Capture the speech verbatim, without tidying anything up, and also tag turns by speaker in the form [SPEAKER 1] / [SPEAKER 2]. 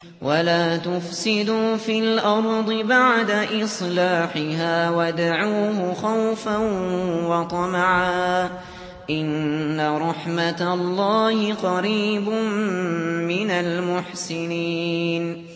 [SPEAKER 1] وَلَا تُفْسِدُوا فِي الْأَرْضِ بَعْدَ إِصْلَاحِهَا وَادْعُوهُ خَوْفًا وَطَمَعًا ۚ إِنَّ رَحْمَتَ اللَّهِ قَرِيبٌ مِّنَ الْمُحْسِنِينَ